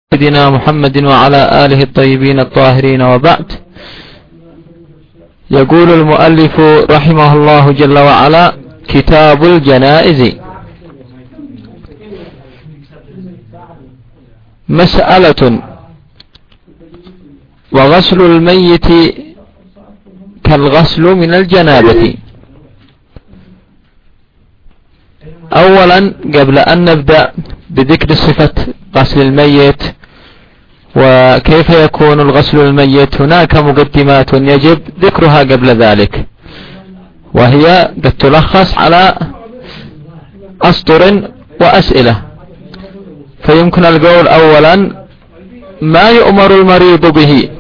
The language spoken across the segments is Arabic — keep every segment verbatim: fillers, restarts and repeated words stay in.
سيدنا محمد وعلى آله الطيبين الطاهرين، وبعد. يقول المؤلف رحمه الله جل وعلا: كتاب الجنائز. مسألة: وغسل الميت كالغسل من الجنابة. أولا، قبل أن نبدأ بذكر صفة غسل الميت وكيف يكون الغسل الميت، هناك مقدمات يجب ذكرها قبل ذلك، وهي قد تلخص على أسطر وأسئلة. فيمكن القول أولا: ما يؤمر المريض به؟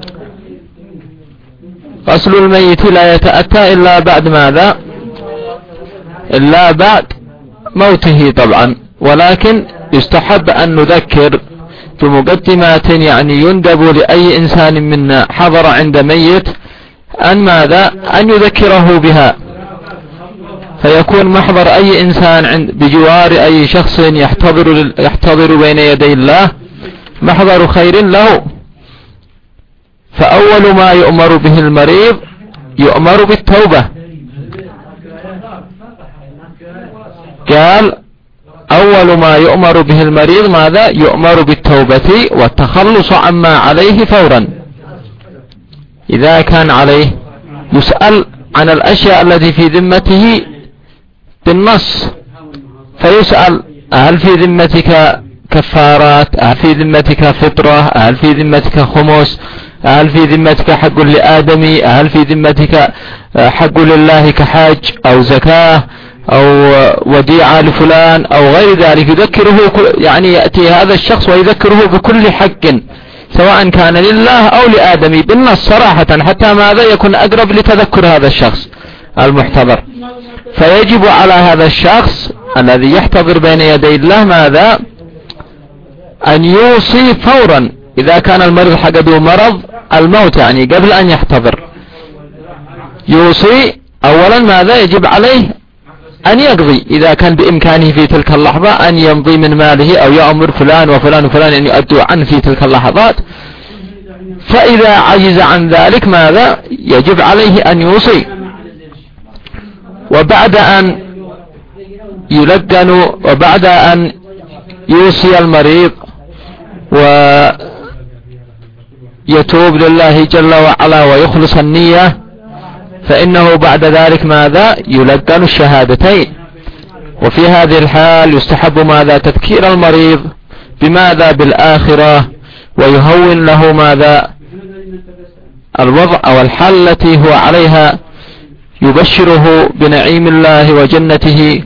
غسل الميت لا يتأتى إلا بعد ماذا؟ إلا بعد موته طبعا، ولكن يستحب أن نذكر بمقدمات، يعني يندب لأي إنسان منا حضر عند ميت أن ماذا؟ أن يذكره بها، فيكون محضر أي إنسان عند بجوار أي شخص يحتضر, يحتضر بين يدي الله محضر خير له. فأول ما يؤمر به المريض يؤمر بالتوبة. قال: أول ما يؤمر به المريض ماذا؟ يؤمر بالتوبة والتخلص عما عليه فورا. إذا كان عليه يسأل عن الأشياء التي في ذمته بالنص، فيسأل: هل في ذمتك كفارات؟ هل في ذمتك فطرة؟ هل في ذمتك خمس؟ هل في ذمتك حق لآدمي؟ هل في ذمتك حق لله كحاج أو زكاة أو وديعة لفلان أو غير ذلك؟ يذكره، يعني يأتي هذا الشخص ويذكره بكل حق سواء كان لله أو لآدمي بالنص صراحة، حتى ماذا؟ يكون أقرب لتذكر هذا الشخص المحتضر. فيجب على هذا الشخص الذي يحتضر بين يدي الله ماذا؟ أن يوصي فورا إذا كان المريض حقده مرض الموت، يعني قبل أن يحتضر يوصي أولا ماذا؟ يجب عليه أن يقضي إذا كان بإمكانه في تلك اللحظة أن يمضي من ماله، أو يأمر فلان وفلان وفلان أن يؤدوا عنه في تلك اللحظات. فإذا عجز عن ذلك ماذا؟ يجب عليه أن يوصي. وبعد أن يلقن وبعد أن يوصي المريض ويتوب لله جل وعلا ويخلص النية، فإنه بعد ذلك ماذا؟ يلقن الشهادتين. وفي هذه الحال يستحب ماذا؟ تذكير المريض بماذا؟ بالآخرة، ويهون له ماذا؟ الوضع أو الحال التي هو عليها، يبشره بنعيم الله وجنته،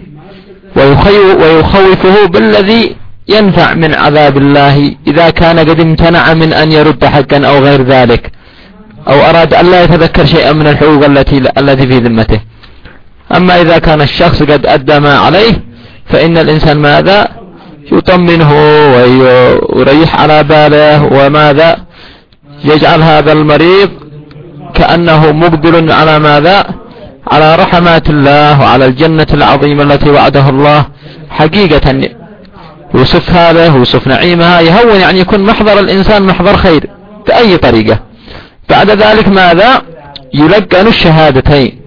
ويخوفه بالذي ينفع من عذاب الله إذا كان قد امتنع من أن يرد حقا أو غير ذلك، أو أراد أن لا يتذكر شيئا من الحقوق التي التي في ذمته. أما إذا كان الشخص قد أدى ما عليه، فإن الإنسان ماذا؟ يطمنه ويريح على باله، وماذا؟ يجعل هذا المريض كأنه مقبل على ماذا؟ على رحمات الله وعلى الجنة العظيمة التي وعده الله حقيقة. يوصف هذا ويوصف نعيمها، يهون، يعني يكون محضر الإنسان محضر خير بأي طريقة. بعد ذلك ماذا؟ يلقن الشهادتين،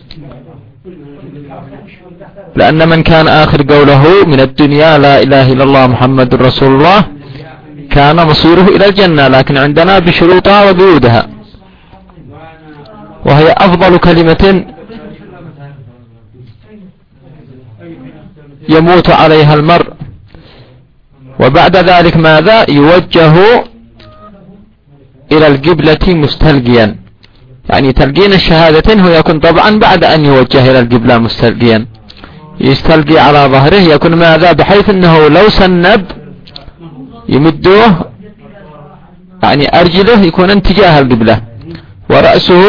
لأن من كان آخر قوله من الدنيا لا إله إلا الله محمد رسول الله كان مصيره إلى الجنة، لكن عندنا بشروطها وبيودها، وهي أفضل كلمة يموت عليها المرء. وبعد ذلك ماذا؟ يوجه إلى القبلة مستلقيا، يعني تلقين الشهادتين هو يكون طبعا بعد أن يوجه إلى القبلة مستلقيا، يستلقي على ظهره، يكون ماذا؟ بحيث أنه لو سنب يمدوه، يعني أرجله يكون اتجاه القبلة، ورأسه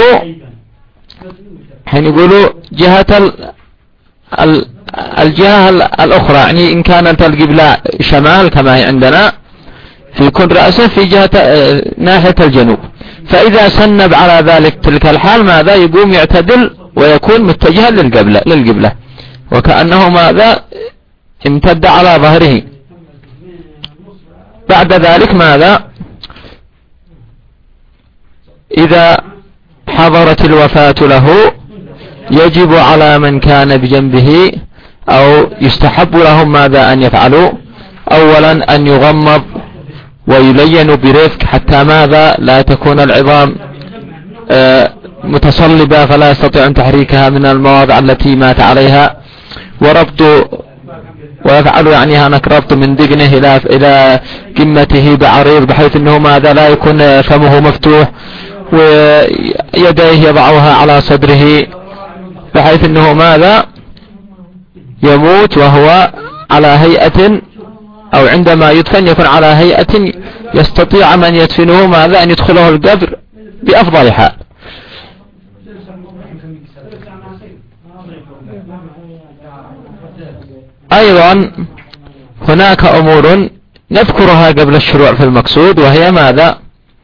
حين يقولوا جهة ال... ال... الجهة الأخرى، يعني إن كانت القبلة شمال كما هي عندنا فيكون رأسه في جهة ناحية الجنوب. فإذا سنب على ذلك تلك الحال ماذا؟ يقوم يعتدل ويكون متجها للقبلة للقبلة وكأنه ماذا؟ امتد على ظهره. بعد ذلك ماذا؟ إذا حضرت الوفاة له يجب على من كان بجنبه أو يستحب لهم ماذا أن يفعلوا؟ أولا أن يغمض ويلين برفق حتى ماذا؟ لا تكون العظام آه متصلبة فلا يستطيع أن تحريكها من المواضع التي مات عليها، وربط ويفعل يعني هناك ربط من دقنه إلى إلى قمته بعريض بحيث أنه ماذا لا يكون فمه مفتوح، ويديه يضعها على صدره بحيث أنه ماذا يموت وهو على هيئة، أو عندما يدفن يكون على هيئة يستطيع من يدفنه ماذا أن يدخله القبر بأفضل حال. أيضا هناك أمور نذكرها قبل الشروع في المقصود، وهي ماذا؟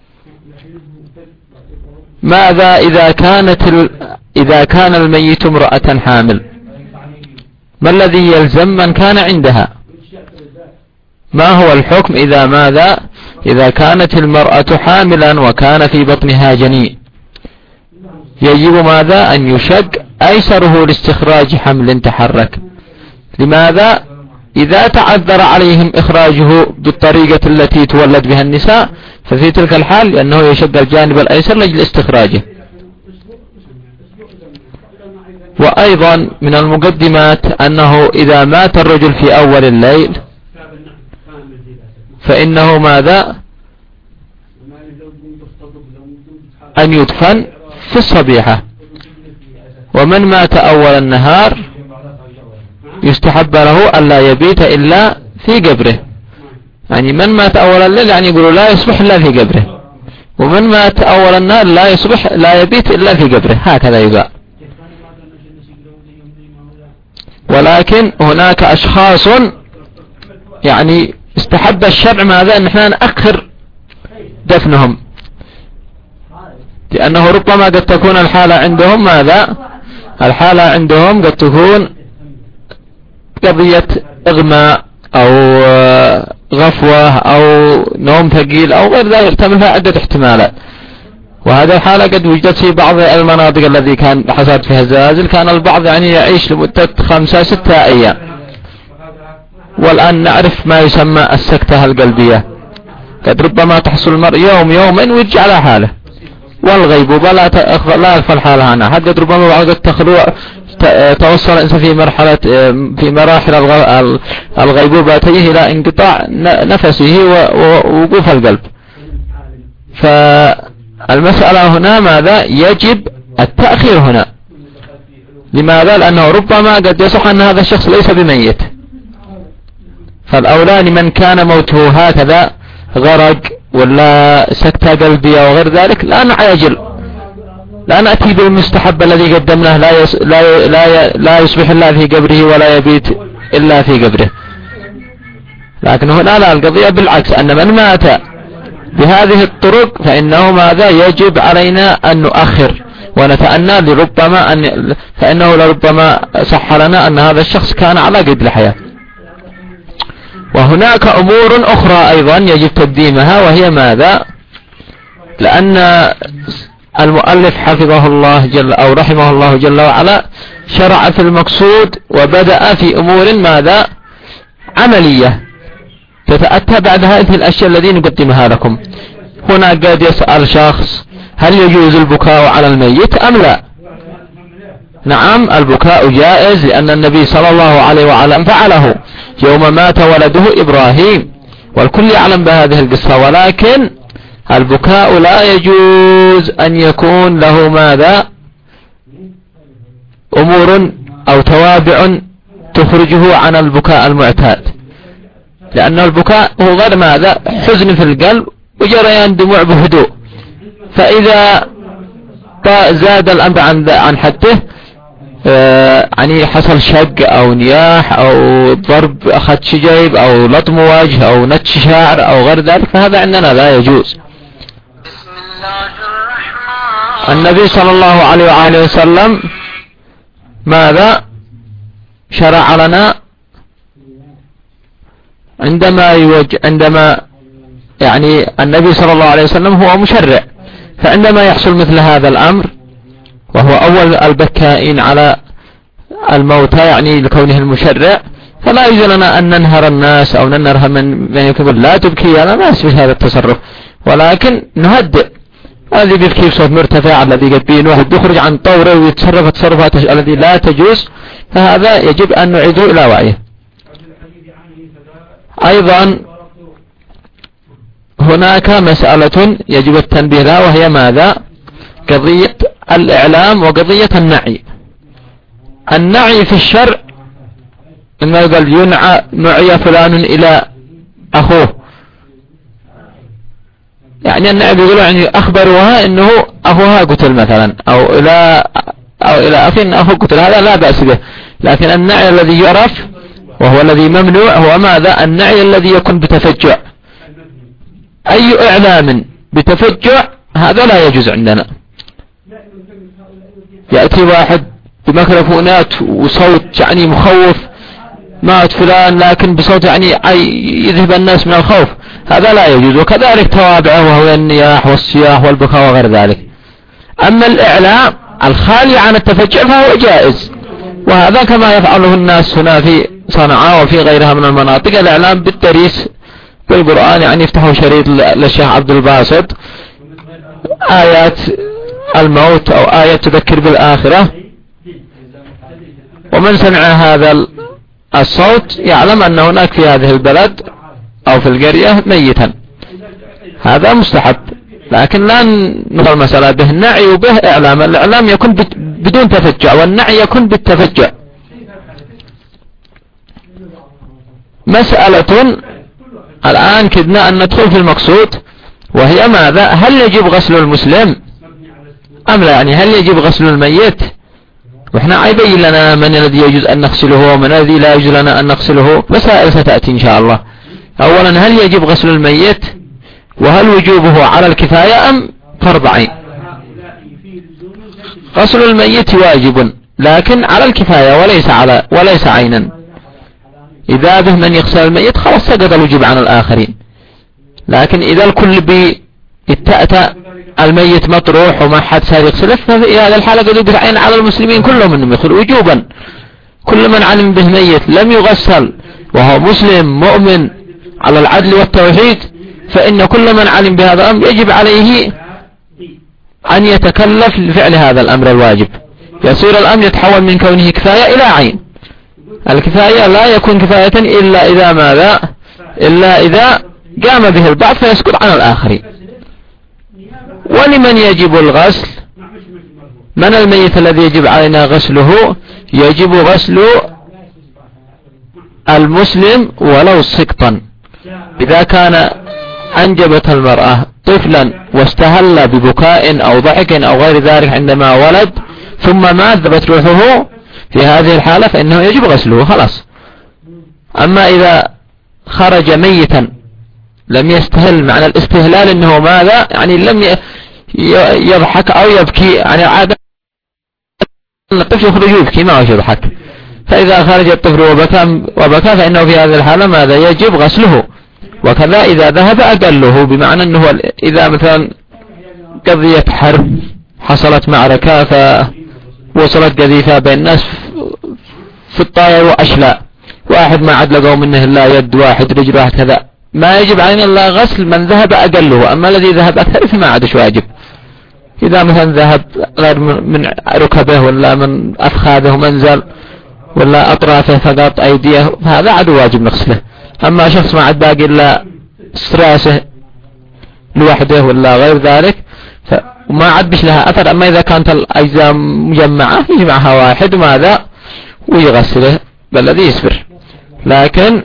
ماذا إذا كانت ال... إذا كان الميت امرأة حامل، ما الذي يلزم من كان عندها؟ ما هو الحكم إذا ماذا؟ إذا كانت المرأة حاملا وكان في بطنها جنين، يجب ماذا؟ أن يشق أيسره لاستخراج حمل تحرك. لماذا؟ إذا تعذر عليهم إخراجه بالطريقة التي تولد بها النساء ففي تلك الحال لأنه يشق الجانب الأيسر لأجل استخراجه. وأيضا من المقدمات أنه إذا مات الرجل في أول الليل فإنه ماذا؟ أن يدفن في الصبيحة. ومن مات أول النهار يستحب له ألا يبيت إلا في قبره، يعني من مات أول الليل يعني يقولوا لا يصبح إلا في قبره، ومن مات أول النهار لا يصبح لا يبيت إلا في قبره، هكذا يقال. ولكن هناك أشخاص يعني استحب الشرع ماذا؟ أن احنا نأخر دفنهم، لأنه ربما قد تكون الحالة عندهم ماذا؟ الحالة عندهم قد تكون قضية إغماء أو غفوة أو نوم ثقيل أو غير ذلك، يحتملها عدة احتمالات. وهذا الحالة قد وجدت في بعض المناطق التي كان حصلت فيها الزلازل، كان البعض يعني يعيش لمدة خمسة ستة أيام. والآن نعرف ما يسمى السكتة القلبية، قد ربما تحصل المرء يوم يومين ويرجع على حاله. والغيبوبة لا لا يغفل حالها عنها، حتى ربما بعض التخلوع توصل الإنسان في مرحلة في مراحل الغيبوبة تجيه إلى انقطاع نفسه ووقوف القلب. فالمسألة هنا ماذا؟ يجب التأخير هنا. لماذا؟ لأنه ربما قد يصح أن هذا الشخص ليس بميت، فالأولى لمن كان موته هكذا غرق ولا سكتة قلبية وغير ذلك لا نعجل، لا نأتي بالمستحب الذي قدمناه لا يس لا لا لا يصبح إلا في قبره ولا يبيت إلا في قبره. لكن هنا لا، القضية بالعكس، أن من مات بهذه الطرق فإنه ماذا؟ يجب علينا أن نؤخر ونتأنى، لربما أن فإنه لربما صح لنا أن هذا الشخص كان على قيد الحياة. وهناك أمور أخرى أيضا يجب تقديمها، وهي ماذا؟ لأن المؤلف حفظه الله جل أو رحمه الله جل وعلا شرع في المقصود وبدأ في أمور ماذا؟ عملية تتأتى بعد هذه الأشياء التي نقدمها لكم. هنا قد يسأل شخص هل يجوز البكاء على الميت أم لا؟ نعم، البكاء جائز، لأن النبي صلى الله عليه وسلم فعله يوم مات ولده إبراهيم، والكل يعلم بهذه القصة. ولكن البكاء لا يجوز أن يكون له ماذا؟ أمور أو توابع تخرجه عن البكاء المعتاد، لأن البكاء هو غير ماذا؟ حزن في القلب وجريان دموع بهدوء. فإذا زاد الأمر عن عن حده، يعني حصل شق أو نياح أو ضرب أخذ شجيب أو لطم وجه أو نتش شعر أو غير ذلك، فهذا عندنا لا يجوز. النبي صلى الله عليه وآله وسلم ماذا شرع لنا؟ عندما يوج عندما يعني النبي صلى الله عليه وسلم هو مشرع، فعندما يحصل مثل هذا الأمر وهو أول البكائين على الموتى يعني لكونه المشرع، فلا يجوز لنا أن ننهر الناس أو ننهر من من يقول لا تبكي، أنا ما أسوي هذا التصرف، ولكن نهدئ الذي بيبكي بصوت مرتفع، الذي يبين واحد يخرج عن طوره ويتصرف تصرفات التي لا تجوز، فهذا يجب أن نعيده إلى وعيه. أيضا هناك مسألة يجب التنبيه لها، وهي ماذا؟ قضية الإعلام وقضية النعي. النعي في الشرع إنه يقول ينعى نعي فلان إلى أخوه، يعني النعي بيقولوا يعني أخبروها إنه أخوها قتل مثلا، أو إلى أو إلى أخي إن أخوه قتل، هذا لا بأس به. لكن النعي الذي يعرف وهو الذي ممنوع هو ماذا؟ النعي الذي يكون بتفجع. أي إعلام بتفجع هذا لا يجوز عندنا. يأتي واحد بميكروفونات وصوت يعني مخوف، مات فلان، لكن بصوت يعني يذهب الناس من الخوف، هذا لا يجوز. وكذلك توابعه وهو النياح والصياح والبكاء وغير ذلك. أما الإعلام الخالي عن التفجع فهو جائز، وهذا كما يفعله الناس هنا في صنعاء وفي غيرها من المناطق، الإعلام بالتريس بالقرآن، يعني يفتحوا شريط للشيخ عبد الباسط آيات الموت أو آيات تذكر بالآخرة، ومن سمع هذا الصوت يعلم أن هناك في هذه البلد أو في القرية ميتا، هذا مستحب. لكن لا نقول المسألة به النعي وبه إعلام. الإعلام يكون بدون تفجع، والنعي يكون بالتفجع. مسألة الآن كدنا أن ندخل في المقصود، وهي ماذا؟ هل يجب غسل المسلم أم لا؟ يعني هل يجب غسل الميت؟ وإحنا عيبين لنا من الذي يجوز أن نغسله ومن الذي لا يجوز لنا أن نغسله، مسائل ستأتي إن شاء الله. أولا، هل يجب غسل الميت؟ وهل وجوبه على الكفاية أم فرض عين؟ غسل الميت واجب لكن على الكفاية وليس على وليس عينا. إذا به من يغسل الميت خلاص سقط الوجوب عن الآخرين. لكن إذا الكل بيتأتى الميت مطروح وما حد صار يغسله، ففي هذا الحالة قد يوجب عين على المسلمين كلهم انهم يغسلوا وجوبا. كل من علم به ميت لم يغسل وهو مسلم مؤمن على العدل والتوحيد، فإن كل من علم بهذا الأمر يجب عليه أن يتكلف لفعل هذا الأمر الواجب. يصير الأمر يتحول من كونه كفاية إلى عين. الكفاية لا يكون كفاية إلا إذا ماذا؟ إلا إذا قام به البعض فيسقط عن الآخرين. ولمن يجب الغسل؟ من الميت الذي يجب علينا غسله؟ يجب غسل المسلم ولو سقطا. إذا كان أنجبت المرأة طفلا واستهل ببكاء أو ضحك أو غير ذلك عندما ولد ثم مات ذبت روحه، في هذه الحالة فإنه يجب غسله خلاص. أما إذا خرج ميتا لم يستهل، معنى الاستهلال انه ماذا؟ يعني لم يضحك او يبكي، يعني عادة الطفل يخرج يبكي ما هو يضحك، فإذا خرج الطفل وبكى وبكى فإنه في هذه الحالة ماذا؟ يجب غسله. وكذا إذا ذهب أقله، بمعنى أنه إذا مثلا قضية حرب حصلت معركة فوصلت قذيفة بين الناس في الطائر وأشلاء، واحد ما عاد لقوا منه إلا يد واحد رجل واحد كذا، ما يجب علينا إلا غسل من ذهب أقله. أما الذي ذهب أكثر فما عادش واجب. إذا مثلا ذهب غير من ركبه ولا من أفخاذه منزل ولا أطرافه فقط أيديه، فهذا عاد واجب نغسله. أما شخص ما عاد باقي إلا استراسه لوحده ولا غير ذلك وما عاد بش لها أثر. أما إذا كانت الأجزاء مجمعة يجمعها واحد وماذا ويغسله بالذي يسبر. لكن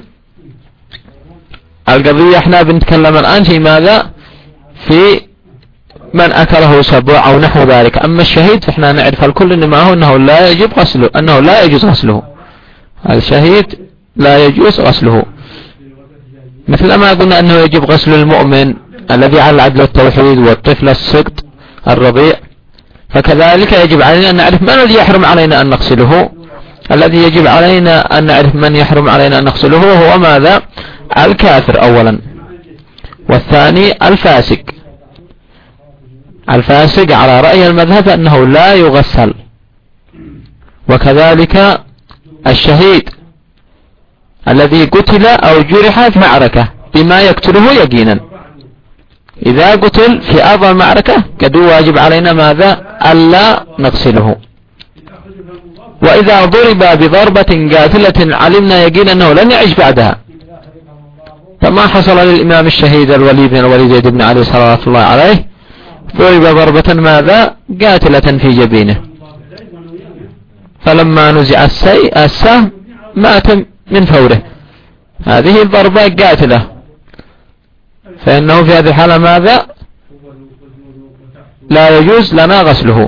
القضية احنا بنتكلم الآن في ماذا؟ في من أكله سبع أو نحو ذلك. أما الشهيد فإحنا نعرف الكل إنما هو أنه لا يجب غسله، أنه لا يجوز غسله. الشهيد لا يجوز غسله، مثل ما قلنا أنه يجب غسل المؤمن الذي على العدل والتوحيد والطفل السقط الرضيع، فكذلك يجب علينا أن نعرف من الذي يحرم علينا أن نغسله. الذي يجب علينا أن نعرف من يحرم علينا أن نغسله هو ماذا؟ الكافر أولا. والثاني الفاسق. الفاسق على رأي المذهب أنه لا يغسل. وكذلك الشهيد الذي قتل أو جرح في معركة بما يقتله يقينا، إذا قتل في أرض المعركة قد واجب علينا ماذا؟ ألا نغسله. وإذا ضرب بضربة قاتلة علمنا يقينا أنه لن يعيش بعدها، فما حصل للإمام الشهيد الوليد بن الوليد بن علي صلى الله عليه، ضرب ضربة ماذا؟ قاتلة في جبينه، فلما نزع السهم مات من فوره. هذه الضربة قاتلة، فإنه في هذه الحالة ماذا؟ لا يجوز لنا غسله.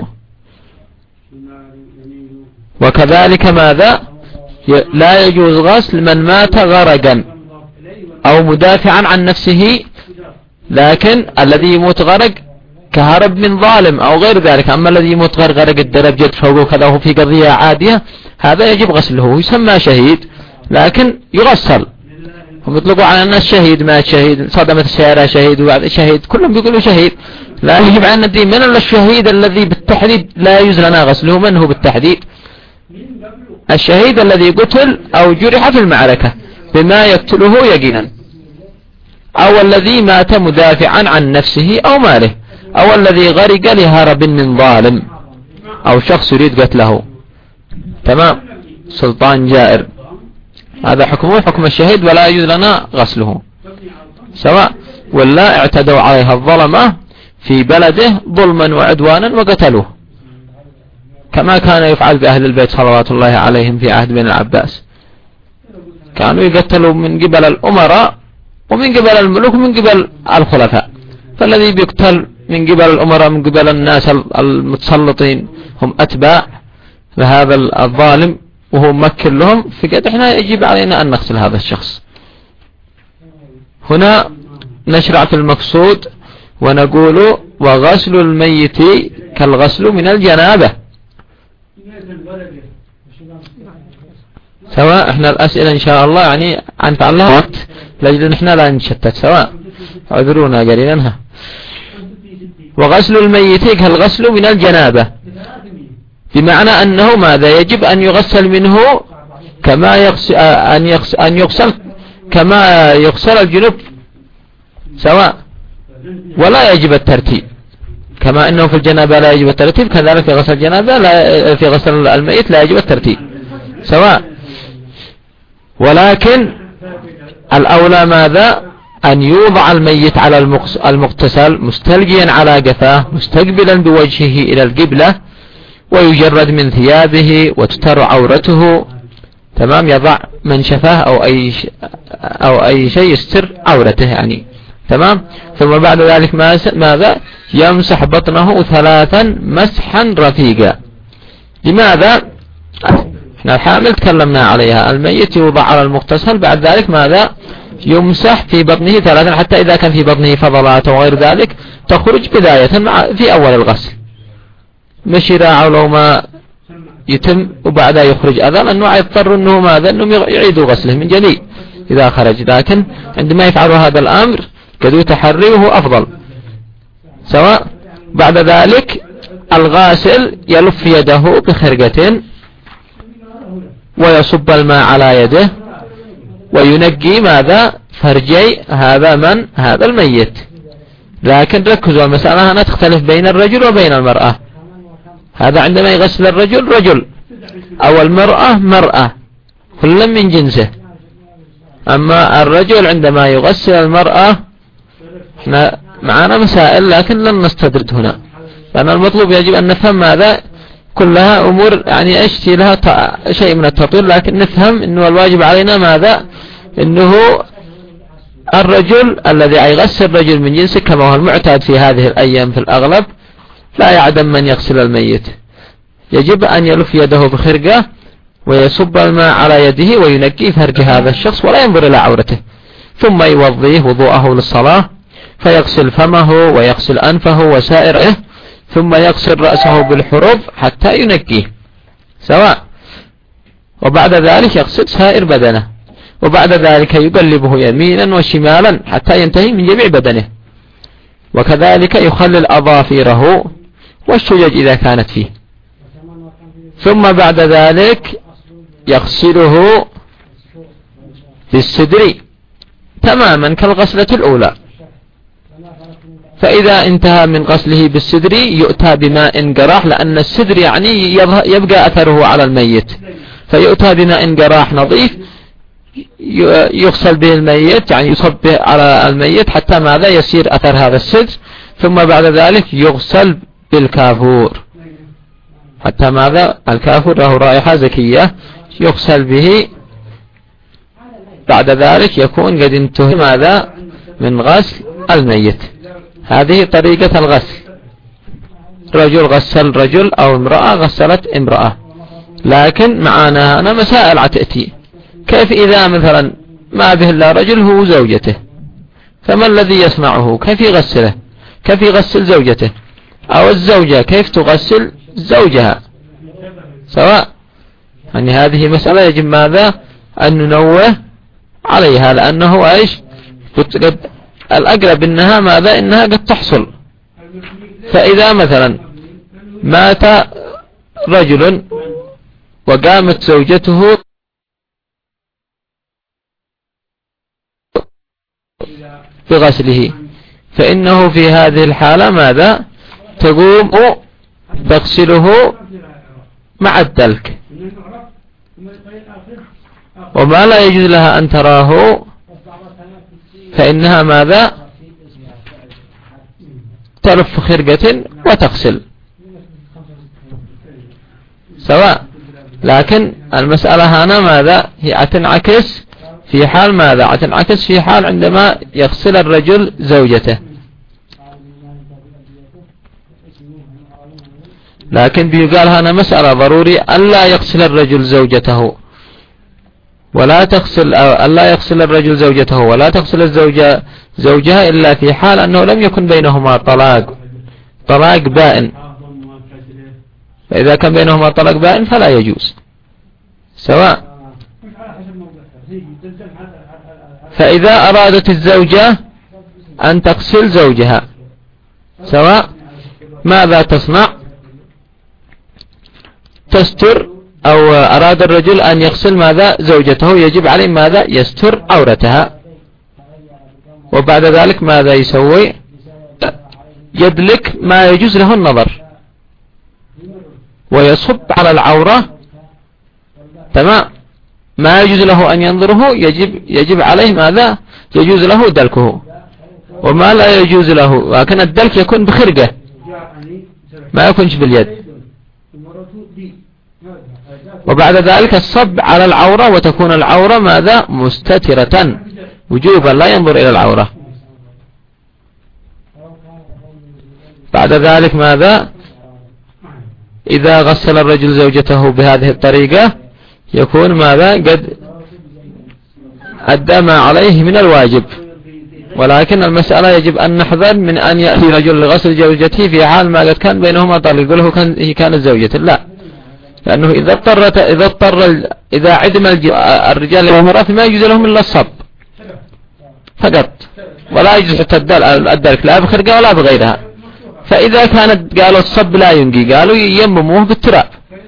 وكذلك ماذا؟ لا يجوز غسل من مات غرقا أو مدافعا عن نفسه، لكن الذي يموت غرق كهرب من ظالم أو غير ذلك. أما الذي يموت غرق غرق الدرب جد فوقه كذا وهو في قضية عادية، هذا يجب غسله، يسمى شهيد لكن يغسل. هم يطلقوا على أن الشهيد مات شهيد، صدمت السيارة شهيد، وبعد شهيد، كلهم بيقولوا شهيد. لا يجب على الدين من الشهيد الذي بالتحديد لا يجوز لنا غسله. من هو بالتحديد؟ الشهيد الذي قتل أو جرح في المعركة بما يقتله يقينا، أو الذي مات مدافعا عن نفسه أو ماله، أو الذي غرق لهرب من ظالم أو شخص يريد قتله. تمام؟ سلطان جائر، هذا حكمه حكم الشهيد ولا يجوز لنا غسله، سواء ولا اعتدوا عليها الظلمة في بلده ظلما وعدوانا وقتلوه، كما كان يفعل بأهل البيت صلوات الله عليهم في عهد بن العباس. كانوا يقتلوا من قبل الأمراء ومن قبل الملوك ومن قبل الخلفاء. فالذي بيقتل من قبل الأمراء من قبل الناس المتسلطين هم أتباع لهذا الظالم وهو ممكن لهم، فقد احنا يجب علينا أن نغسل هذا الشخص. هنا نشرع في المقصود ونقول وغسل الميت كالغسل من الجنابة. سواء احنا الأسئلة إن شاء الله يعني عن تعلها وقت لأجل احنا لا نشتت، سواء اعذرونا قليلا. وغسل الميت كالغسل من الجنابة، بمعنى أنه ماذا؟ يجب أن يغسل منه كما يغسل أن يغسل, أن يغسل كما يغسل الجنوب سواء، ولا يجب الترتيب. كما أنه في الجنابة لا يجب الترتيب، كذلك في غسل الجنابة لا في غسل الميت لا يجب الترتيب سواء. ولكن الأولى ماذا؟ أن يوضع الميت على المغتسل مستلقيا على قفاه مستقبلا بوجهه إلى القبلة، ويجرد من ثيابه وتستر عورته. تمام؟ يضع منشفه أو أي أو أي شيء يستر عورته يعني. تمام؟ ثم بعد ذلك ماذا؟ يمسح بطنه ثلاثا مسحا رفيقا. لماذا؟ احنا الحامل تكلمنا عليها. الميت يوضع على المغتسل، بعد ذلك ماذا؟ يمسح في بطنه ثلاثا، حتى إذا كان في بطنه فضلات وغير ذلك تخرج بداية مع في أول الغسل، مش راعوا لو ما يتم وبعدها يخرج أذى، لأنه يضطر أنه ماذا؟ أنهم يعيدوا غسله من جديد إذا خرج. لكن عندما يفعلوا هذا الأمر قد تحري وهو أفضل سواء. بعد ذلك الغاسل يلف يده بخرقة ويصب الماء على يده وينقي ماذا؟ فرجي هذا من؟ هذا الميت. لكن ركزوا المسألة هنا تختلف بين الرجل وبين المرأة. هذا عندما يغسل الرجل رجل أو المرأة مرأة كل من جنسه. أما الرجل عندما يغسل المرأة احنا معنا مسائل لكن لن نستدرد هنا، لأن المطلوب يجب أن نفهم ماذا؟ كلها أمور يعني أشتي لها شيء من التطوير، لكن نفهم أنه الواجب علينا ماذا؟ أنه الرجل الذي يغسل رجل من جنسه كما هو المعتاد في هذه الأيام في الأغلب، لا يعدم من يغسل الميت. يجب أن يلف يده بخرقة ويصب الماء على يده وينقي فرج هذا الشخص ولا ينظر إلى عورته، ثم يوضيه وضوءه للصلاة، فيغسل فمه ويغسل أنفه وسائره، ثم يغسل رأسه بالحروف حتى ينقيه سواء، وبعد ذلك يغسل سائر بدنه. وبعد ذلك يقلبه يمينا وشمالا حتى ينتهي من جميع بدنه. وكذلك يخلل أظافيره والشجج إذا كانت فيه. ثم بعد ذلك يغسله بالسدر تماما كالغسلة الأولى. فإذا انتهى من غسله بالسدر يؤتى بماء قراح، لأن السدر يعني يبقى أثره على الميت، فيؤتى بماء قراح نظيف يغسل به الميت، يعني يصب به على الميت حتى ماذا يسير أثر هذا السدر. ثم بعد ذلك يغسل بالكافور حتى ماذا الكافور له رائحة زكية يغسل به. بعد ذلك يكون قد انتهى ماذا من غسل الميت. هذه طريقة الغسل. رجل غسل رجل أو امرأة غسلت امرأة. لكن معنا أنا مسائل عتأتي، كيف إذا مثلا ما به إلا رجل هو زوجته، فما الذي يصنعه؟ كيف يغسله؟ كيف يغسل زوجته؟ أو الزوجة كيف تغسل زوجها؟ سواء يعني هذه مسألة يجب ماذا أن ننوه عليها، لأنه إيش قد الأقرب إنها ماذا إنها قد تحصل. فإذا مثلا مات رجل وقامت زوجته بغسله، فإنه في هذه الحالة ماذا تقوم تغسله مع الدلك، وما لا يجوز لها أن تراه فإنها ماذا تلف خرقة وتغسل سواء. لكن المسألة هنا ماذا هي تنعكس في حال ماذا تنعكس في حال عندما يغسل الرجل زوجته. لكن بيقال هنا مسألة ضروري ألا يغسل الرجل زوجته ولا تغسل ألا يغسل الرجل زوجته ولا تغسل الزوجة زوجها إلا في حال أنه لم يكن بينهما طلاق طلاق بائن. فإذا كان بينهما طلاق بائن فلا يجوز سواء. فإذا أرادت الزوجة أن تغسل زوجها سواء ماذا تصنع؟ تستر. أو أراد الرجل أن يغسل ماذا زوجته يجب عليه ماذا يستر عورتها. وبعد ذلك ماذا يسوي؟ يدلك ما يجوز له النظر ويصب على العورة تمام. ما يجوز له أن ينظره يجب يجب عليه ماذا يجوز له دلكه، وما لا يجوز له لكن الدلك يكون بخرقة ما يكونش باليد. وبعد ذلك الصب على العورة وتكون العورة ماذا مستترة وجوبا لا ينظر إلى العورة. بعد ذلك ماذا إذا غسل الرجل زوجته بهذه الطريقة يكون ماذا قد أدى ما عليه من الواجب. ولكن المسألة يجب أن نحذر من أن يأتي رجل لغسل زوجته في حال ما قد كان بينهما طلاق يقول له كان هي كانت زوجته، لا، لأنه إذا اضطرت إذا اضطر إذا عدم الرجال والمرأة ما يجوز لهم إلا الصب فقط، ولا يجوز حتى الدلك لا بخرقة ولا بغيرها. فإذا كانت قالوا الصب لا ينقي قالوا ييمموه بالتراب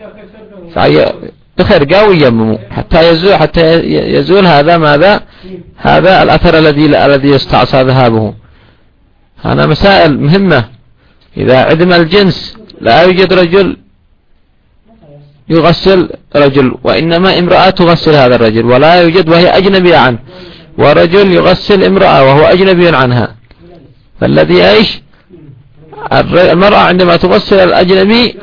بخرقة وييمموه حتى يزول حتى يزول هذا ماذا هذا الأثر الذي الذي يستعصى ذهابه. هذا مسائل مهمة. إذا عدم الجنس لا يوجد رجل يغسل رجل وإنما امرأة تغسل هذا الرجل ولا يوجد وهي أجنبية عنه، ورجل يغسل امرأة وهو أجنبي عنها. فالذي ايش المرأة عندما تغسل الأجنبي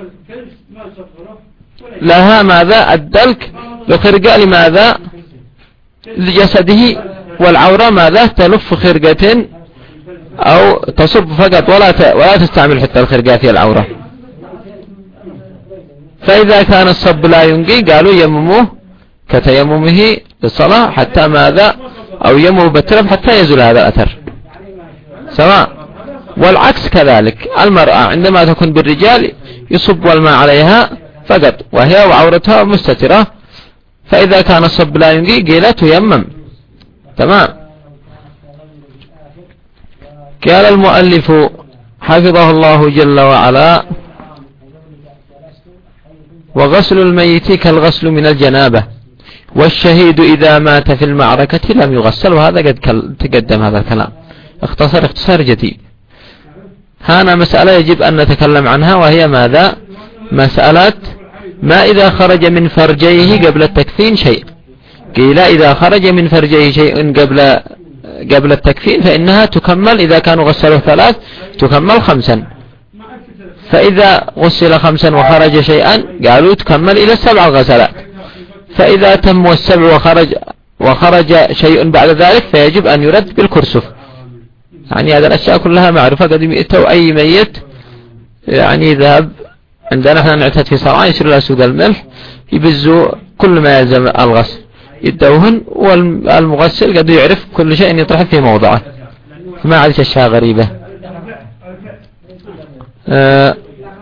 لها ماذا الدلك بخرقة لماذا لجسده، والعورة ماذا تلف خرقة أو تصب فقط ولا ولا تستعمل حتى الخرقة في العورة. فإذا كان الصب لا ينقي قالوا يمموه كتيممه للصلاة حتى ماذا أو يممه بالتراب حتى يزول هذا الأثر سواء. والعكس كذلك المرأة عندما تكون بالرجال يصب الماء عليها فقط وهي وعورتها مستترة. فإذا كان الصب لا ينقي قيل تيمم تمام. قال المؤلف حفظه الله جل وعلا: وغسل الميت كالغسل من الجنابة، والشهيد إذا مات في المعركة لم يغسل. وهذا قد تقدم هذا الكلام، اختصر اختصار جديد. هنا مسألة يجب أن نتكلم عنها، وهي ماذا؟ مسألة ما إذا خرج من فرجيه قبل التكفين شيء. قيل إذا خرج من فرجيه شيء قبل قبل التكفين فإنها تكمل، إذا كانوا غسلوا ثلاث تكمل خمسا، فإذا غسل خمسا وخرج شيئا قالوا تكمل إلى السبع غسلات، فإذا تم السبع وخرج وخرج شيء بعد ذلك فيجب أن يرد بالكرسف. يعني هذه الأشياء كلها معروفة. قد يأتوا أي ميت يعني ذهب عندنا احنا نعتد في صراع يشير إلى سوق الملح، يبزوا كل ما يلزم الغسل يدوهن، والمغسل قد يعرف كل شيء يطرح في موضعه، ما عادش أشياء غريبة. أه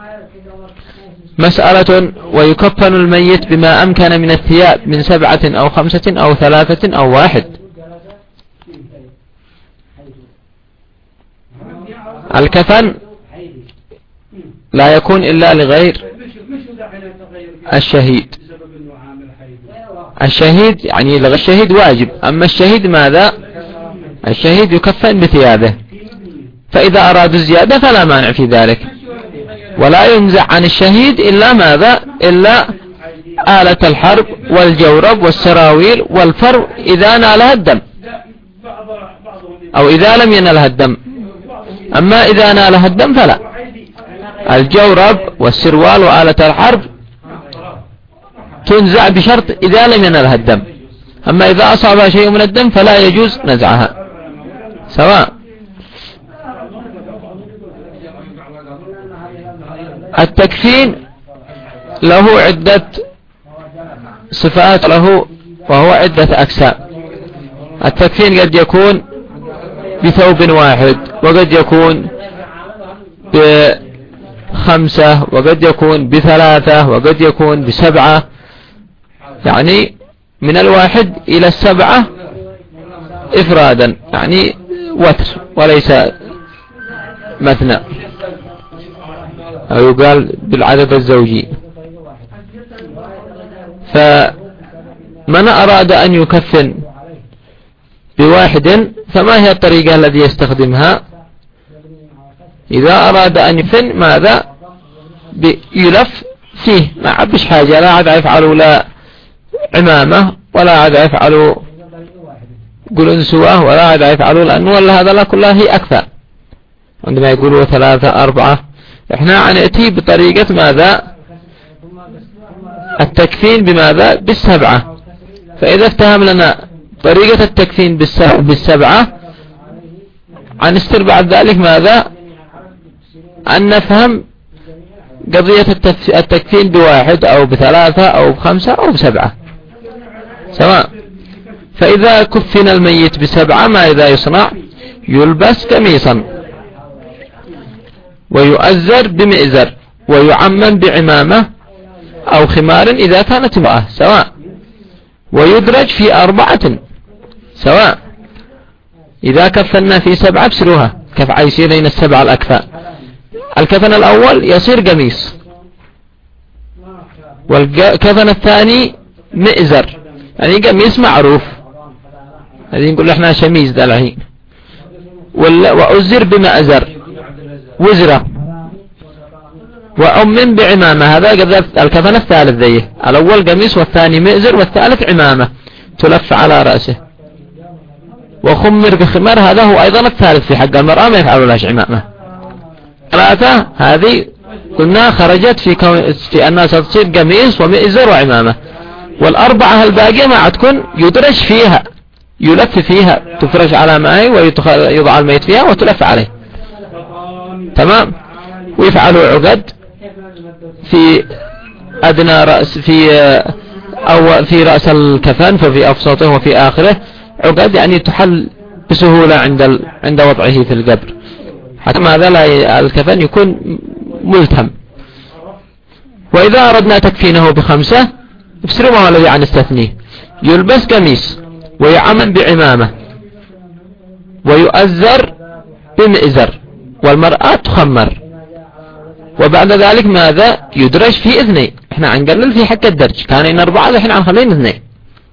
مسألة: ويكفن الميت بما أمكن من الثياب من سبعة أو خمسة أو ثلاثة أو واحد. الكفن لا يكون إلا لغير الشهيد. الشهيد يعني لغير الشهيد واجب، أما الشهيد ماذا؟ الشهيد يكفن بثيابه، فإذا أرادوا الزيادة فلا مانع في ذلك. ولا ينزع عن الشهيد إلا ماذا؟ إلا آلة الحرب والجورب والسراويل والفر إذا نالها الدم، أو إذا لم ينالها الدم. أما إذا نالها الدم فلا. الجورب والسروال وآلة الحرب تنزع بشرط إذا لم ينالها الدم، أما إذا أصابها شيء من الدم فلا يجوز نزعها سواء. التكفين له عدة صفات له، وهو عدة أقسام. التكفين قد يكون بثوب واحد، وقد يكون بخمسة، وقد يكون بثلاثة، وقد يكون بسبعة، يعني من الواحد إلى السبعة إفرادا، يعني وتر وليس مثنى، أو يقال بالعدد الزوجي. فمن أراد أن يكفن بواحد فما هي الطريقة التي يستخدمها؟ إذا أراد أن يكفن ماذا؟ يلف فيه، ما عبش حاجة، لا عاد يفعلوا لا عمامة، ولا عاد يفعلوا قلنسوة، ولا عاد يفعلوا، لأنه ولا هذا لا كلها هي أكثر. عندما يقولوا ثلاثة أربعة، احنا نأتي بطريقة ماذا؟ التكفين بماذا؟ بالسبعة. فإذا افتهم لنا طريقة التكفين بالسبعة هنستر بعد ذلك ماذا؟ أن نفهم قضية التكفين بواحد أو بثلاثة أو بخمسة أو بسبعة سواء. فإذا كفن الميت بسبعة ماذا يصنع؟ يلبس قميصا، ويؤزر بمئزر، ويعمم بعمامة أو خمار إذا كانت امرأة سواء، ويدرج في أربعة سواء. إذا كفنا في سبعة بسروها كف عيسيرين السبعة الأكفاء. الكفن الأول يصير قميص، والكفن الثاني مئزر، يعني قميص معروف، هذه نقول احنا شميز ذا الحين. وأزر بمأزر وزرة، وأمم بعمامة، هذا قبل الكفن الثالث ذيه. الأول قميص، والثاني مئزر، والثالث عمامة تلف على رأسه. وخمر بخمر، هذا هو أيضا الثالث في حق المرأة، ما يفعل لهاش عمامة. ثلاثة هذه قلنا خرجت في كون في الناس تصير قميص ومئزر وعمامة. والأربعة الباقية ما تكون يدرج فيها، يلف فيها، تفرش على ماء ويضع الميت فيها وتلف عليه تمام. ويفعلوا عقد في أدنى رأس في أو في رأس الكفن، ففي أفسطه وفي آخره عقد، يعني تحل بسهولة عند عند وضعه في القبر، حتى ماذا لا الكفن يكون ملتم. وإذا أردنا تكفينه بخمسة بسروا ما الذي عن استثنيه، يلبس قميص ويعمم بعمامة ويؤزر بمئزر، والمرأة تخمر. وبعد ذلك ماذا؟ يدرج في اثنين. احنا عنقلل في حق الدرج، كان أربعة الحين عنخلين اثنين.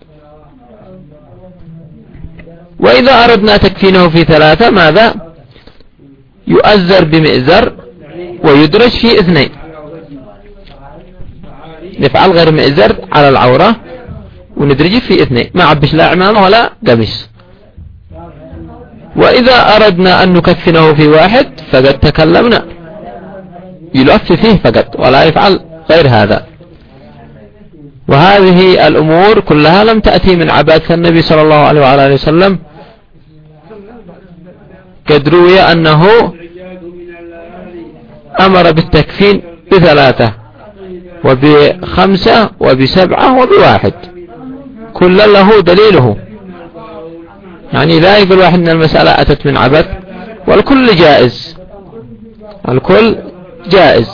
وإذا أردنا تكفينه في ثلاثة ماذا؟ يؤزر بمئزر ويدرج في اثنين، نفعل غير مئزر على العورة وندرج في اثنين، ما عبش لا عمامة ولا قميص. وإذا أردنا أن نكفنه في واحد فقد تكلمنا، يلف فيه فقط ولا يفعل غير هذا. وهذه الأمور كلها لم تأتي من عبادة النبي صلى الله عليه وعلى وسلم. قد روي أنه أمر بالتكفين بثلاثة وبخمسة وبسبعة وبواحد، كل له دليله. يعني لا يقول واحد من المسألة أتت من عبث، والكل جائز، الكل جائز.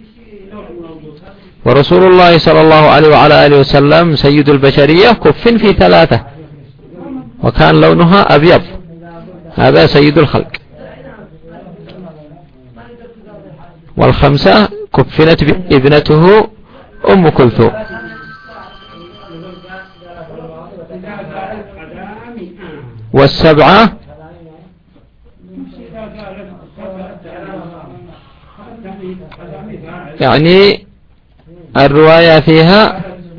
ورسول الله صلى الله عليه وعلى آله وسلم سيد البشرية كف في ثلاثة وكان لونها أبيض، هذا سيد الخلق. والخمسة كفنت ابنته أم كلثوم. والسبعة يعني الرواية فيها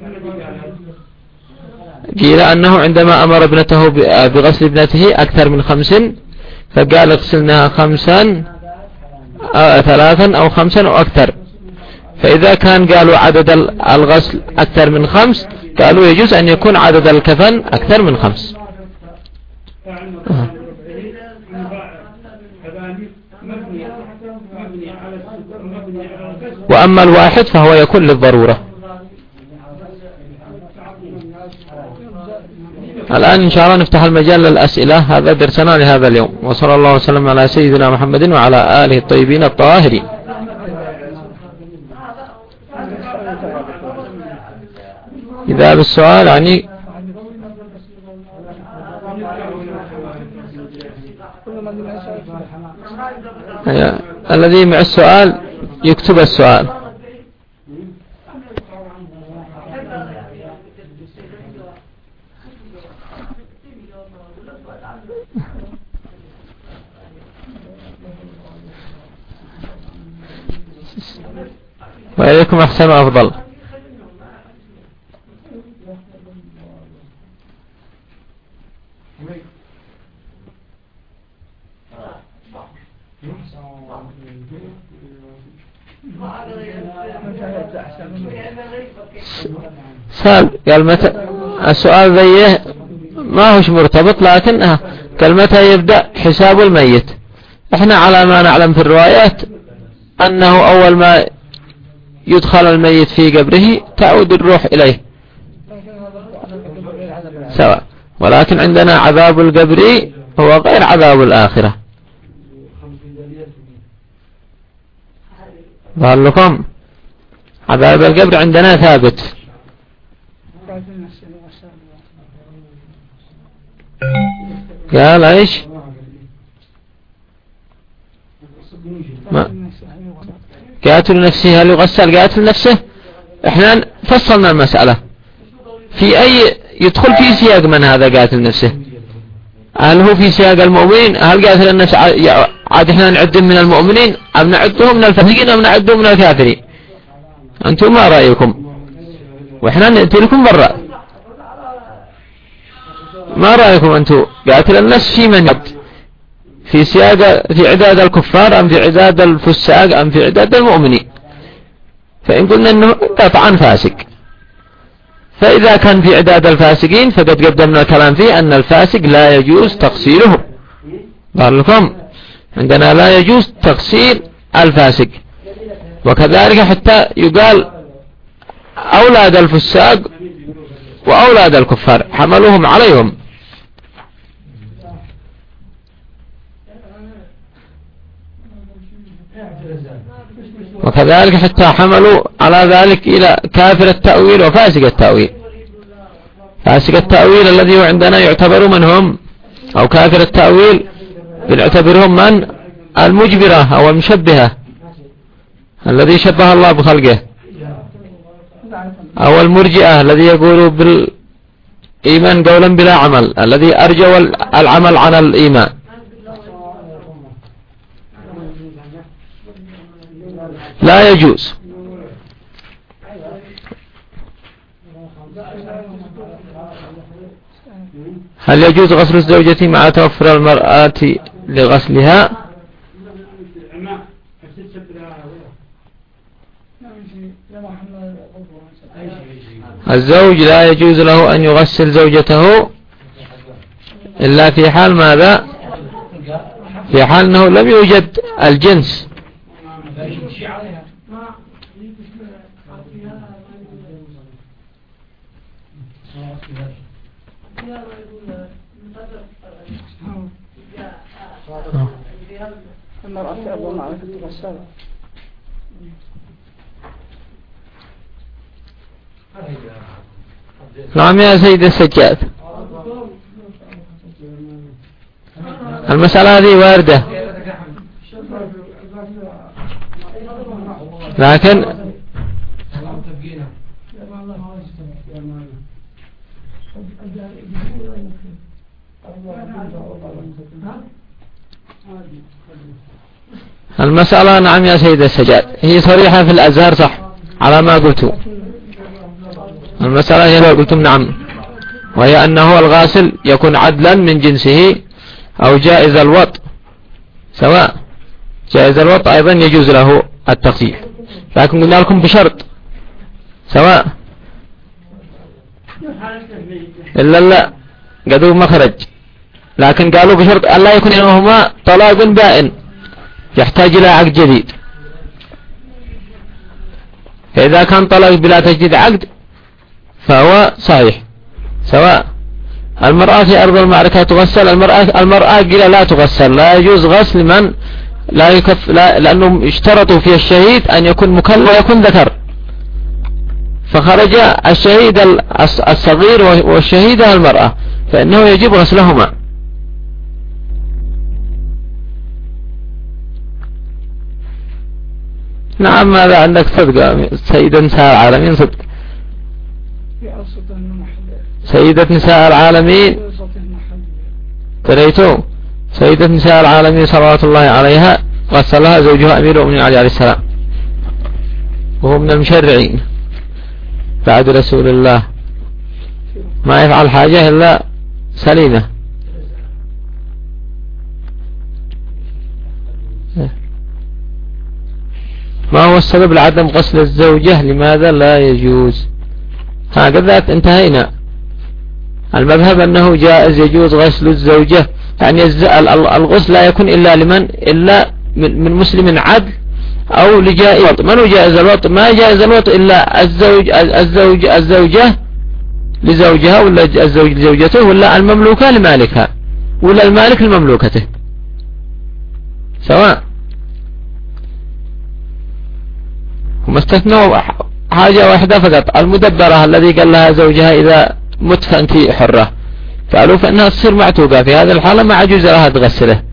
قيل أنه عندما أمر ابنته بغسل ابنته أكثر من خمس فقال اغسلناها خمسا أو ثلاثا أو خمسا أو أكثر. فإذا كان قالوا عدد الغسل أكثر من خمس قالوا يجوز أن يكون عدد الكفن أكثر من خمس. أه. وأما الواحد فهو يكون للضرورة. الآن إن شاء الله نفتح المجال للأسئلة، هذا درسنا لهذا اليوم. وصلى الله وسلم على سيدنا محمد وعلى آله الطيبين الطاهرين. إذا بالسؤال يعني الذي مع السؤال يكتب السؤال. وإليكم أحسن وأفضل. سأل قال متى السؤال ذيه ما هوش مرتبط، لكن قال متى يبدأ حساب الميت. احنا على ما نعلم في الروايات أنه أول ما يدخل الميت في قبره تعود الروح إليه سواء، ولكن عندنا عذاب القبر هو غير عذاب الآخرة. قال لكم عذاب القبر عندنا ثابت. قال ايش ما قاتل نفسه هل يغسل قاتل نفسه؟ احنا فصلنا المسألة في اي يدخل في سياق من هذا قاتل نفسه. هل هو في سياق المؤمنين؟ هل قاتل النفس عاد احنا نعدهم من المؤمنين ام نعدهم من الفاسقين ام نعدهم من الكافرين؟ انتم ما رأيكم؟ واحنا نأتي لكم برا، ما رأيكم أنتم؟ قاتل النفس في من يد في سياق في عداد الكفار أم في عداد الفساق أم في عداد المؤمنين؟ فإن قلنا أنه قطعا فاسق، فإذا كان في عداد الفاسقين فقد قدمنا الكلام فيه أن الفاسق لا يجوز تغسيله. قال لكم عندنا لا يجوز تغسيل الفاسق. وكذلك حتى يقال أولاد الفساق وأولاد الكفار حملوهم عليهم. وكذلك حتى حملوا على ذلك إلى كافر التأويل وفاسق التأويل. فاسق التأويل الذي عندنا يعتبر من هم أو كافر التأويل بنعتبرهم من المجبرة أو المشبهة الذي شبه الله بخلقه، أو المرجئة الذي يقول بالإيمان قولا بلا عمل، الذي أرجوا العمل عن الإيمان. لا يجوز. هل يجوز غسل الزوجة مع توفر المرأة لغسلها؟ الزوج لا يجوز له أن يغسل زوجته إلا في حال ماذا؟ في حال أنه لم يوجد الجنس. نعم يا سيد السجاد، المسألة هذه واردة، لكن المسألة نعم يا سيد السجاد هي صريحة في الأزهر صح على ما قلتم. المسألة هي لو قلتم نعم، وهي أنه الغاسل يكون عدلا من جنسه أو جائز الوط، سواء جائز الوط أيضا يجوز له التغسيل، لكن قلنا لكم بشرط سواء إلا لا قدوا مخرج، لكن قالوا بشرط أن لا يكون إنهما طلاق بائن يحتاج إلى عقد جديد. فإذا كان طلاق بلا تجديد عقد فهو صحيح، سواء المرأة في أرض المعركة تغسل، المرأة المرأة قيل لا تغسل، لا يجوز غسل من لا يكف لا، لأنهم اشترطوا في الشهيد أن يكون مكلف ويكون ذكر، فخرج الشهيد الصغير والشهيدة المرأة، فإنه يجب غسلهما. نعم ماذا عندك صدق سيدة نساء العالمين؟ صدق سيدة نساء العالمين تريتو سيدة نساء العالمين صلوات الله عليها غسلها زوجها أمير المؤمنين عليه السلام، وهو من المشرعين بعد رسول الله، ما يفعل حاجة إلا سليمة. ما هو السبب لعدم غسل الزوجة؟ لماذا لا يجوز؟ هكذا انتهينا. المذهب أنه جائز يجوز غسل الزوجة، يعني الغسل لا يكون إلا لمن إلا من مسلم عدل أو لجائز الوط. من هو جائز الوط؟ ما جائز الوط إلا الزوج الزوج الزوجة لزوجها، ولا الزوج لزوجته، ولا المملوكة لمالكها، ولا المالك لمملوكته، سواء. هم استثنوا حاجة واحدة فقط، المدبرة الذي قال لها زوجها إذا مت فأنت حرة، قالوا فإنها تصير معتوقة، في هذه الحالة ما عجوز لها تغسله،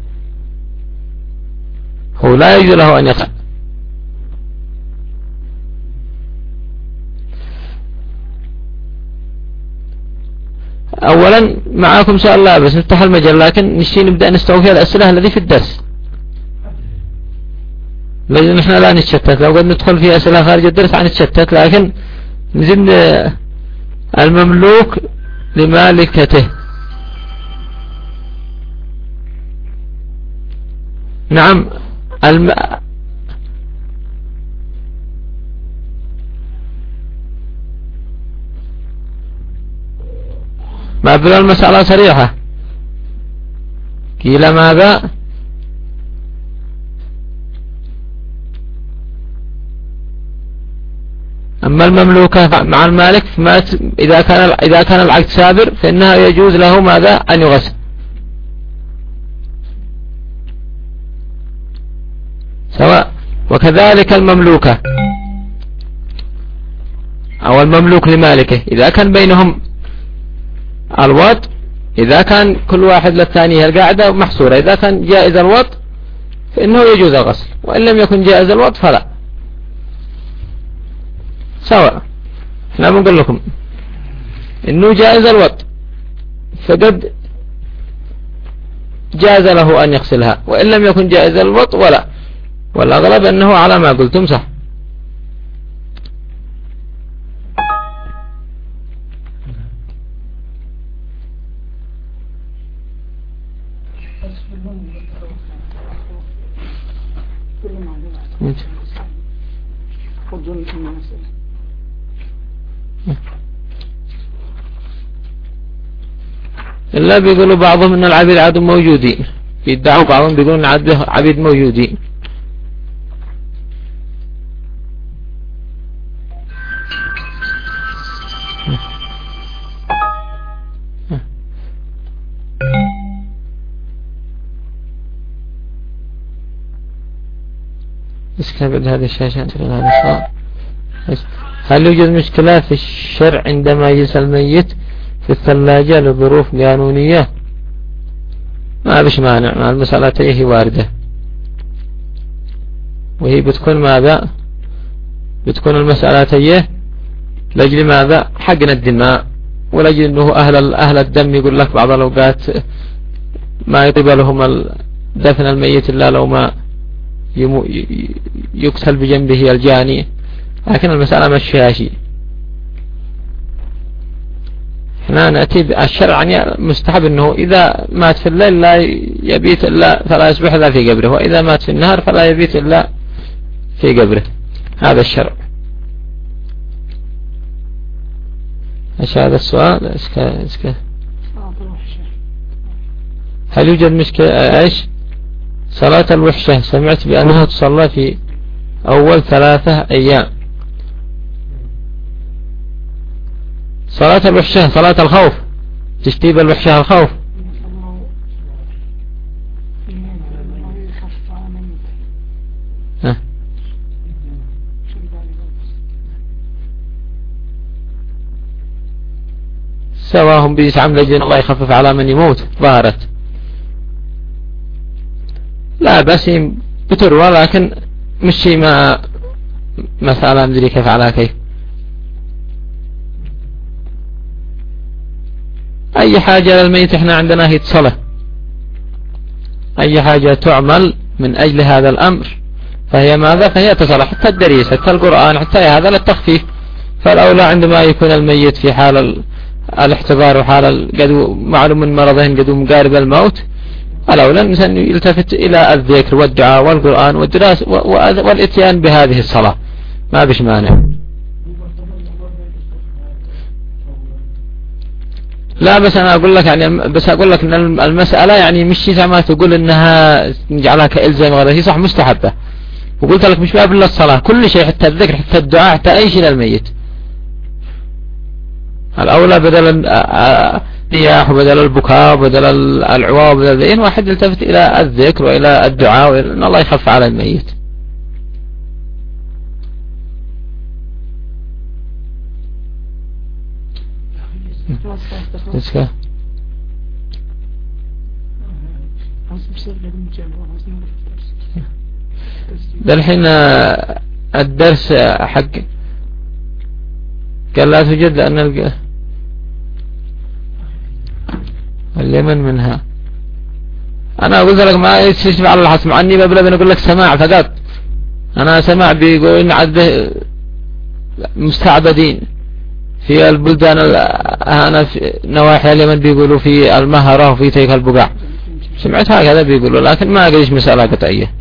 هو لا يجوز له أن يقع. أولا معاكم شاء الله بس نفتح المجال، لكن نشتي نبدأ نستوفي الأسئلة الذي في الدرس، لأن نحن لا نتشتت. لو قد ندخل في أسئلة خارج الدرس عن نتشتت، لكن نزل المملوك لمالكته. نعم الم... ما بلا المسألة صريحة. قيل ماذا؟ أما المملوكة مع المالك فما إذا كان إذا كان العقد سابر فإنها يجوز له ماذا؟ أن يغسل، سواء. وكذلك المملوكة أو المملوك لمالكه إذا كان بينهم الوط إذا كان كل واحد للثاني القاعدة محصورة، إذا كان جائز الوط فإنه يجوز الغسل، وإن لم يكن جائز الوط فلا، سواء. احنا بنقول لكم إنه جائز الوط فقد جاز له أن يغسلها، وإن لم يكن جائز الوط ولا، والأغلب أنه على ما قلتم صح. إلا بيقولوا بعضهم أن العبيد عاد موجودين، بيدعوا بعضهم بيقولون عبيد موجودين. اسكت بعد هذه الشاشة. هل يوجد مشكلة في الشرع عندما يجلس الميت في الثلاجة لظروف قانونية؟ ما بش مانع، مع المسألة هي واردة، وهي بتكون ماذا؟ بتكون المسألة هي لأجل ماذا؟ حقن الدماء، ولأجل أنه أهل أهل الدم يقول لك بعض الأوقات ما يطيب لهم دفن الميت إلا لو ما يقتل بجنبه الجاني، لكن المسألة مش فيها شيء. احنا نأتي الشرع يعني مستحب أنه إذا مات في الليل لا يبيت إلا فلا يصبح إلا في قبره، وإذا مات في النهار فلا يبيت إلا في قبره، هذا الشرع. ايش هذا السؤال؟ اسكا اسكا هل يوجد مشكلة ايش؟ صلاة الوحشة سمعت بأنها تصلى في أول ثلاثة أيام. صلاة الوحشة صلاة الخوف، تشتيب الوحشة الخوف. ها. سواهم بيسعم لجن الله يخفف على من يموت ظهرت، لا بس بتروى، لكن مش شيء ما مسألة مدري كيف على كيف. أي حاجة للميت احنا عندنا هي الصلاة، أي حاجة تعمل من أجل هذا الأمر فهي ماذا؟ فهي تصلح، حتى الدريس حتى القرآن حتى هذا للتخفيف. فالأولى عندما يكون الميت في حال الاحتضار وحال القدو معلوم من مرضهم قدو مقارب الموت، الأولى الإنسان يلتفت إلى الذكر والدعاء والقرآن والدراسة والإتيان بهذه الصلاة، ما بش مانع. لا بس أنا أقول لك يعني بس أقول لك إن المسألة يعني مش زي ما تقول إنها نجعلها كإلزام غير، هي صح مستحبة، وقلت لك مش باب إلا الصلاة، كل شيء حتى الذكر حتى الدعاء حتى أي شيء للميت. الأولى بدل الرياح وبدل البكاء وبدل العواء وبدل ذين واحد يلتفت إلى الذكر وإلى الدعاء وإلى أن الله يخف على الميت. ده الحين الدرس حق قال لا توجد لأن اليمن منها. أنا أقول لك ما يستشف على الحسم عني ببلا بنقول لك سماع فقط، أنا سماع بيقولون عد مستعبدين في البلدان أنا في نواحي اليمن بيقولوا في المهرة وفي تيك البقاع، سمعت هكذا بيقولوا، لكن ما أقولش مسألة قطعية.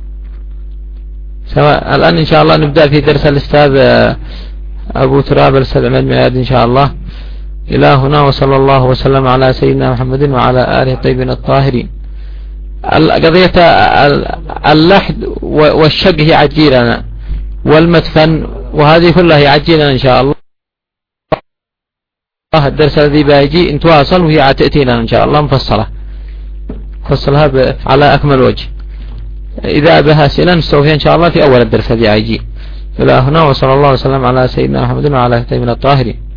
سواء الآن إن شاء الله نبدأ في درس الأستاذ أبو تراب الأستاذ عماد مياد إن شاء الله. إلى هنا وصلى الله وسلم على سيدنا محمد وعلى آله الطيبين الطاهرين. قضية اللحد والشق هي عجيلنا والمدفن وهذه كلها هي عجيلنا إن شاء الله. الدرس الذي بيجي نتواصل وهي تأتينا إن شاء الله مفصلة فصلها على أكمل وجه. إذا بها أسئلة نستوفيها إن شاء الله في أول الدرس الذي يجي. إلى هنا وصلى الله وسلم على سيدنا محمد وعلى آله الطيبين الطاهرين.